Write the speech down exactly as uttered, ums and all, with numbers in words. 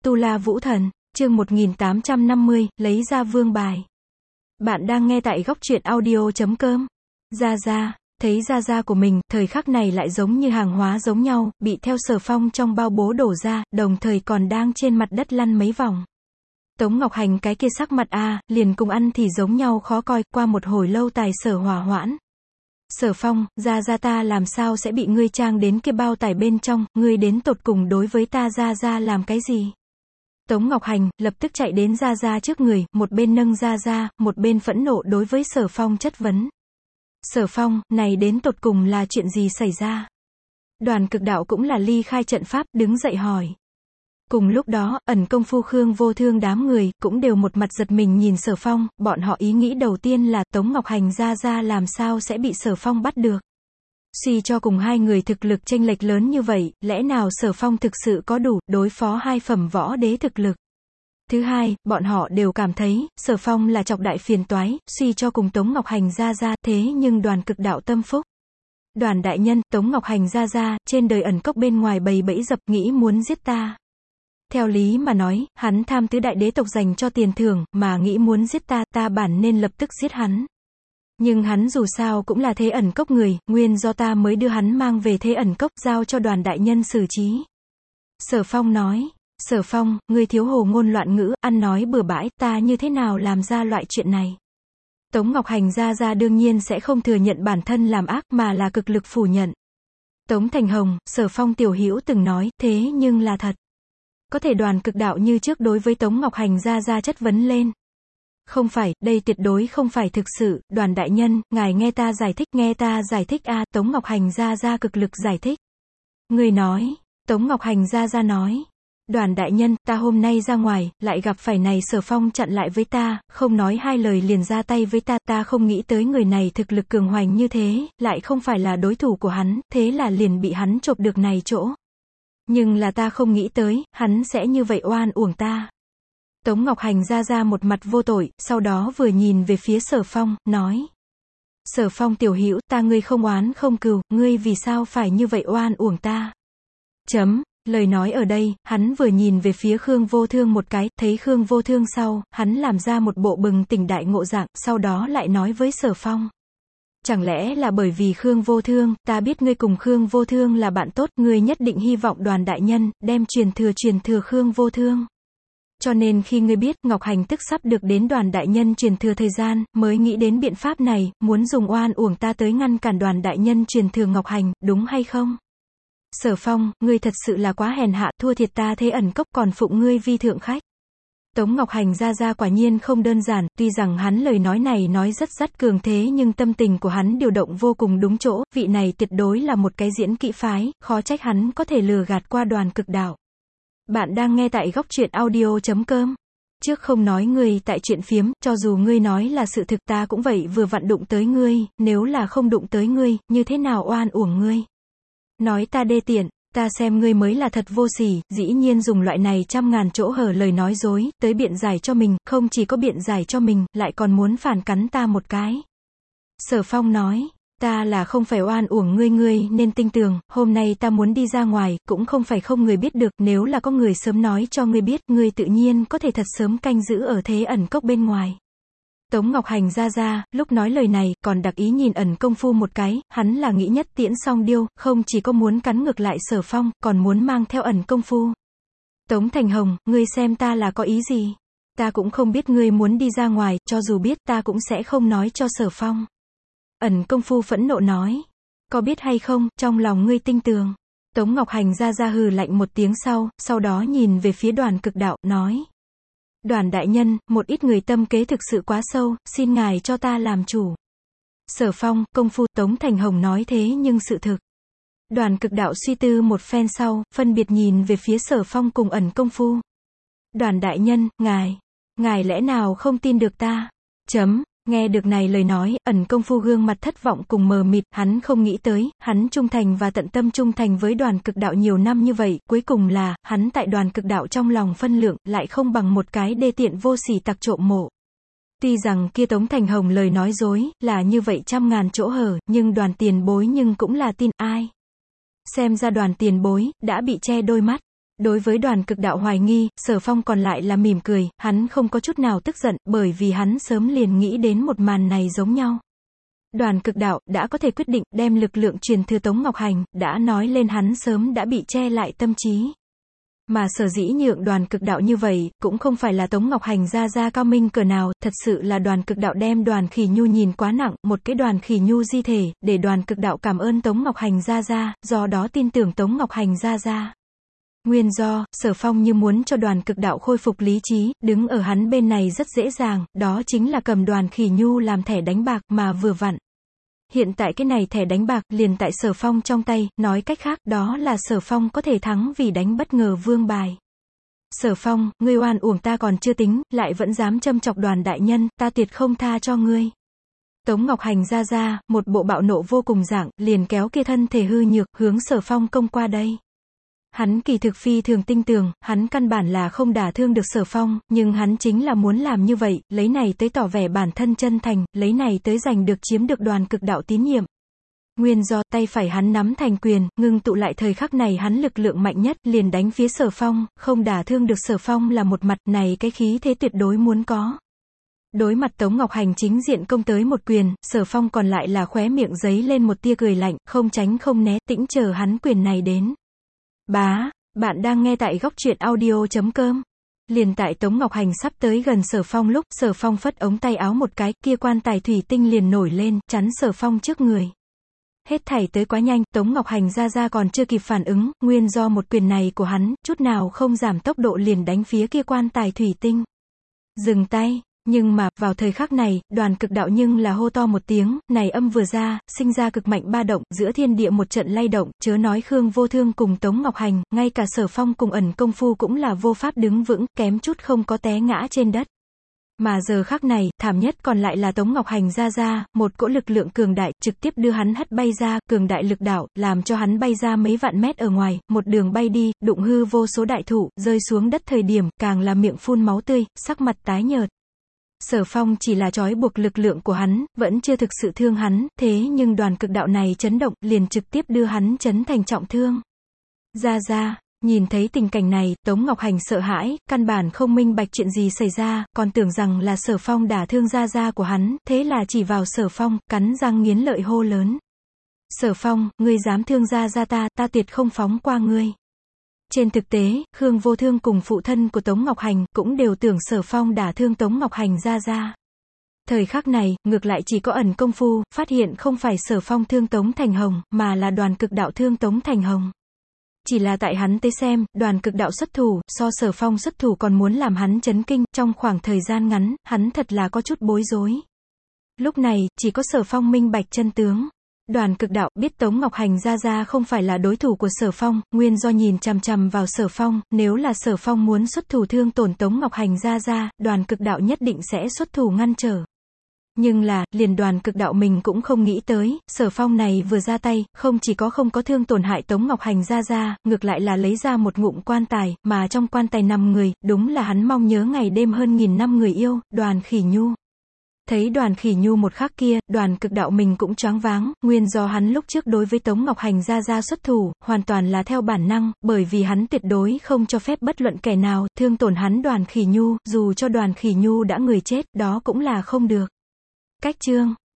Tu La Vũ Thần, chương một nghìn tám trăm năm mươi, lấy ra vương bài. Bạn đang nghe tại góc truyện audio chấm com. Gia Gia, thấy Gia Gia của mình, thời khắc này lại giống như hàng hóa giống nhau, bị theo Sở Phong trong bao bố đổ ra, đồng thời còn đang trên mặt đất lăn mấy vòng. Tống Ngọc Hành cái kia sắc mặt a, liền cùng ăn thì giống nhau khó coi, qua một hồi lâu tài sở hòa hoãn. Sở Phong, Gia Gia ta làm sao sẽ bị ngươi trang đến kia bao tải bên trong, ngươi đến tột cùng đối với ta Gia Gia làm cái gì? Tống Ngọc Hành, lập tức chạy đến Gia Gia trước người, một bên nâng Gia Gia, một bên phẫn nộ đối với Sở Phong chất vấn. Sở Phong, này đến tột cùng là chuyện gì xảy ra? Đoàn Cực Đạo cũng là ly khai trận pháp, đứng dậy hỏi. Cùng lúc đó, ẩn công phu Khương Vô Thương đám người, cũng đều một mặt giật mình nhìn Sở Phong, bọn họ ý nghĩ đầu tiên là Tống Ngọc Hành Gia Gia làm sao sẽ bị Sở Phong bắt được. Suy cho cùng hai người thực lực chênh lệch lớn như vậy, lẽ nào Sở Phong thực sự có đủ, đối phó hai phẩm võ đế thực lực. Thứ hai, bọn họ đều cảm thấy, Sở Phong là chọc đại phiền toái, suy cho cùng Tống Ngọc Hành Gia Gia, thế nhưng Đoàn Cực Đạo tâm phúc. Đoàn đại nhân, Tống Ngọc Hành Gia Gia, trên đời ẩn cốc bên ngoài bầy bẫy dập nghĩ muốn giết ta. Theo lý mà nói, hắn tham tứ đại đế tộc dành cho tiền thưởng, mà nghĩ muốn giết ta, ta bản nên lập tức giết hắn. Nhưng hắn dù sao cũng là thế ẩn cốc người, nguyên do ta mới đưa hắn mang về thế ẩn cốc, giao cho đoàn đại nhân xử trí. Sở Phong nói, Sở Phong, ngươi thiếu hồ ngôn loạn ngữ, ăn nói bừa bãi, ta như thế nào làm ra loại chuyện này. Tống Ngọc Hành Gia Gia đương nhiên sẽ không thừa nhận bản thân làm ác, mà là cực lực phủ nhận. Tống Thành Hồng, Sở Phong tiểu hữu từng nói, thế nhưng là thật. Có thể Đoàn Cực Đạo như trước đối với Tống Ngọc Hành Gia Gia chất vấn lên. Không phải, đây tuyệt đối không phải thực sự, đoàn đại nhân, ngài nghe ta giải thích, nghe ta giải thích a, Tống Ngọc Hành Gia Gia cực lực giải thích. Người nói, Tống Ngọc Hành Gia Gia nói, đoàn đại nhân, ta hôm nay ra ngoài, lại gặp phải này Sở Phong chặn lại với ta, không nói hai lời liền ra tay với ta, ta không nghĩ tới người này thực lực cường hoành như thế, lại không phải là đối thủ của hắn, thế là liền bị hắn chộp được này chỗ. Nhưng là ta không nghĩ tới, hắn sẽ như vậy oan uổng ta. Tống Ngọc Hành Gia Gia một mặt vô tội, sau đó vừa nhìn về phía Sở Phong, nói. Sở Phong tiểu hữu, ta ngươi không oán không cừu, ngươi vì sao phải như vậy oan uổng ta? Chấm, lời nói ở đây, hắn vừa nhìn về phía Khương Vô Thương một cái, thấy Khương Vô Thương sau, hắn làm ra một bộ bừng tỉnh đại ngộ dạng, sau đó lại nói với Sở Phong. Chẳng lẽ là bởi vì Khương Vô Thương, ta biết ngươi cùng Khương Vô Thương là bạn tốt, ngươi nhất định hy vọng đoàn đại nhân, đem truyền thừa truyền thừa Khương Vô Thương. Cho nên khi ngươi biết Ngọc Hành tức sắp được đến đoàn đại nhân truyền thừa thời gian, mới nghĩ đến biện pháp này, muốn dùng oan uổng ta tới ngăn cản đoàn đại nhân truyền thừa Ngọc Hành, đúng hay không? Sở Phong, ngươi thật sự là quá hèn hạ, thua thiệt ta thế ẩn cốc còn phụng ngươi vi thượng khách. Tống Ngọc Hành Gia Gia quả nhiên không đơn giản, tuy rằng hắn lời nói này nói rất rất cường thế nhưng tâm tình của hắn điều động vô cùng đúng chỗ, vị này tuyệt đối là một cái diễn kỹ phái, khó trách hắn có thể lừa gạt qua Đoàn Cực Đạo. Bạn đang nghe tại góc truyện audio chấm com. Trước không nói ngươi tại chuyện phiếm, cho dù ngươi nói là sự thực ta cũng vậy vừa vặn đụng tới ngươi, nếu là không đụng tới ngươi, như thế nào oan uổng ngươi. Nói ta đê tiện, ta xem ngươi mới là thật vô sỉ, dĩ nhiên dùng loại này trăm ngàn chỗ hở lời nói dối, tới biện giải cho mình, không chỉ có biện giải cho mình, lại còn muốn phản cắn ta một cái. Sở Phong nói. Ta là không phải oan uổng ngươi ngươi nên tin tưởng, hôm nay ta muốn đi ra ngoài, cũng không phải không người biết được, nếu là có người sớm nói cho ngươi biết, ngươi tự nhiên có thể thật sớm canh giữ ở thế ẩn cốc bên ngoài. Tống Ngọc Hành Gia Gia, lúc nói lời này, còn đặc ý nhìn ẩn công phu một cái, hắn là nghĩ nhất tiễn song điêu, không chỉ có muốn cắn ngược lại Sở Phong, còn muốn mang theo ẩn công phu. Tống Thành Hồng, ngươi xem ta là có ý gì? Ta cũng không biết ngươi muốn đi ra ngoài, cho dù biết ta cũng sẽ không nói cho Sở Phong. Ẩn công phu phẫn nộ nói. Có biết hay không, trong lòng ngươi tinh tường. Tống Ngọc Hành Gia Gia hừ lạnh một tiếng sau, sau đó nhìn về phía Đoàn Cực Đạo, nói. Đoàn đại nhân, một ít người tâm kế thực sự quá sâu, xin ngài cho ta làm chủ. Sở Phong, công phu, Tống Thành Hồng nói thế nhưng sự thực. Đoàn Cực Đạo suy tư một phen sau, phân biệt nhìn về phía Sở Phong cùng ẩn công phu. Đoàn đại nhân, ngài, ngài lẽ nào không tin được ta? Chấm. Nghe được này lời nói, ẩn công phu gương mặt thất vọng cùng mờ mịt, hắn không nghĩ tới, hắn trung thành và tận tâm trung thành với Đoàn Cực Đạo nhiều năm như vậy, cuối cùng là, hắn tại Đoàn Cực Đạo trong lòng phân lượng, lại không bằng một cái đê tiện vô sỉ tặc trộm mộ. Tuy rằng kia Tống Thành Hồng lời nói dối, là như vậy trăm ngàn chỗ hở, nhưng Đoàn tiền bối nhưng cũng là tin ai. Xem ra Đoàn tiền bối, đã bị che đôi mắt. Đối với Đoàn Cực Đạo hoài nghi, Sở Phong còn lại là mỉm cười, hắn không có chút nào tức giận, bởi vì hắn sớm liền nghĩ đến một màn này giống nhau. Đoàn Cực Đạo đã có thể quyết định đem lực lượng truyền thừa Tống Ngọc Hành, đã nói lên hắn sớm đã bị che lại tâm trí. Mà sở dĩ nhượng Đoàn Cực Đạo như vậy, cũng không phải là Tống Ngọc Hành ra ra cao minh cỡ nào, thật sự là Đoàn Cực Đạo đem Đoàn Khỉ Nhu nhìn quá nặng, một cái Đoàn Khỉ Nhu di thể, để Đoàn Cực Đạo cảm ơn Tống Ngọc Hành ra ra, do đó tin tưởng Tống Ngọc Hành ra ra. Nguyên do, Sở Phong như muốn cho Đoàn Cực Đạo khôi phục lý trí, đứng ở hắn bên này rất dễ dàng, đó chính là cầm Đoàn Khỉ Nhu làm thẻ đánh bạc, mà vừa vặn. Hiện tại cái này thẻ đánh bạc, liền tại Sở Phong trong tay, nói cách khác, đó là Sở Phong có thể thắng vì đánh bất ngờ vương bài. Sở Phong, ngươi oan uổng ta còn chưa tính, lại vẫn dám châm chọc Đoàn đại nhân, ta tuyệt không tha cho ngươi. Tống Ngọc Hành ra ra, một bộ bạo nộ vô cùng dạng, liền kéo kia thân thể hư nhược, hướng Sở Phong công qua đây. Hắn kỳ thực phi thường tinh tường, hắn căn bản là không đả thương được Sở Phong, nhưng hắn chính là muốn làm như vậy, lấy này tới tỏ vẻ bản thân chân thành, lấy này tới giành được chiếm được Đoàn Cực Đạo tín nhiệm. Nguyên do, tay phải hắn nắm thành quyền, ngưng tụ lại thời khắc này hắn lực lượng mạnh nhất, liền đánh phía Sở Phong, không đả thương được Sở Phong là một mặt, này cái khí thế tuyệt đối muốn có. Đối mặt Tống Ngọc Hành chính diện công tới một quyền, Sở Phong còn lại là khóe miệng giấy lên một tia cười lạnh, không tránh không né, tĩnh chờ hắn quyền này đến. Bá, bạn đang nghe tại góc truyện audio chấm com. Liền tại Tống Ngọc Hành sắp tới gần Sở Phong lúc, Sở Phong phất ống tay áo một cái, kia quan tài thủy tinh liền nổi lên, chắn Sở Phong trước người. Hết thảy tới quá nhanh, Tống Ngọc Hành ra ra còn chưa kịp phản ứng, nguyên do một quyền này của hắn, chút nào không giảm tốc độ liền đánh phía kia quan tài thủy tinh. Dừng tay. Nhưng mà, vào thời khắc này, Đoàn Cực Đạo nhưng là hô to một tiếng, này âm vừa ra, sinh ra cực mạnh ba động, giữa thiên địa một trận lay động, chớ nói Khương Vô Thương cùng Tống Ngọc Hành, ngay cả Sở Phong cùng ẩn công phu cũng là vô pháp đứng vững, kém chút không có té ngã trên đất. Mà giờ khắc này, thảm nhất còn lại là Tống Ngọc Hành ra ra, một cỗ lực lượng cường đại, trực tiếp đưa hắn hất bay ra, cường đại lực đạo, làm cho hắn bay ra mấy vạn mét ở ngoài, một đường bay đi, đụng hư vô số đại thụ, rơi xuống đất thời điểm, càng là miệng phun máu tươi, sắc mặt tái nhợt. Sở Phong chỉ là trói buộc lực lượng của hắn, vẫn chưa thực sự thương hắn, thế nhưng Đoàn Cực Đạo này chấn động, liền trực tiếp đưa hắn chấn thành trọng thương. Ra ra, nhìn thấy tình cảnh này, Tống Ngọc Hành sợ hãi, căn bản không minh bạch chuyện gì xảy ra, còn tưởng rằng là Sở Phong đả thương ra ra của hắn, thế là chỉ vào Sở Phong, cắn răng nghiến lợi hô lớn. Sở Phong, ngươi dám thương ra ra ta, ta tuyệt không phóng qua ngươi. Trên thực tế, Khương Vô Thương cùng phụ thân của Tống Ngọc Hành cũng đều tưởng Sở Phong đả thương Tống Ngọc Hành ra ra. Thời khắc này, ngược lại chỉ có ẩn công phu, phát hiện không phải Sở Phong thương Tống Thành Hồng, mà là Đoàn Cực Đạo thương Tống Thành Hồng. Chỉ là tại hắn tới xem, Đoàn Cực Đạo xuất thủ, so Sở Phong xuất thủ còn muốn làm hắn chấn kinh, trong khoảng thời gian ngắn, hắn thật là có chút bối rối. Lúc này, chỉ có Sở Phong minh bạch chân tướng. Đoàn Cực Đạo biết Tống Ngọc Hành ra ra không phải là đối thủ của Sở Phong, nguyên do nhìn chằm chằm vào Sở Phong, nếu là Sở Phong muốn xuất thủ thương tổn Tống Ngọc Hành ra ra, Đoàn Cực Đạo nhất định sẽ xuất thủ ngăn trở. Nhưng là, liền Đoàn Cực Đạo mình cũng không nghĩ tới, Sở Phong này vừa ra tay, không chỉ có không có thương tổn hại Tống Ngọc Hành ra ra, ngược lại là lấy ra một ngụm quan tài, mà trong quan tài nằm người, đúng là hắn mong nhớ ngày đêm hơn nghìn năm người yêu, Đoàn Khỉ Nhu. Thấy Đoàn Khỉ Nhu một khắc kia, Đoàn Cực Đạo mình cũng choáng váng, nguyên do hắn lúc trước đối với Tống Ngọc Hành ra ra xuất thủ, hoàn toàn là theo bản năng, bởi vì hắn tuyệt đối không cho phép bất luận kẻ nào thương tổn hắn Đoàn Khỉ Nhu, dù cho Đoàn Khỉ Nhu đã người chết, đó cũng là không được. Cách chương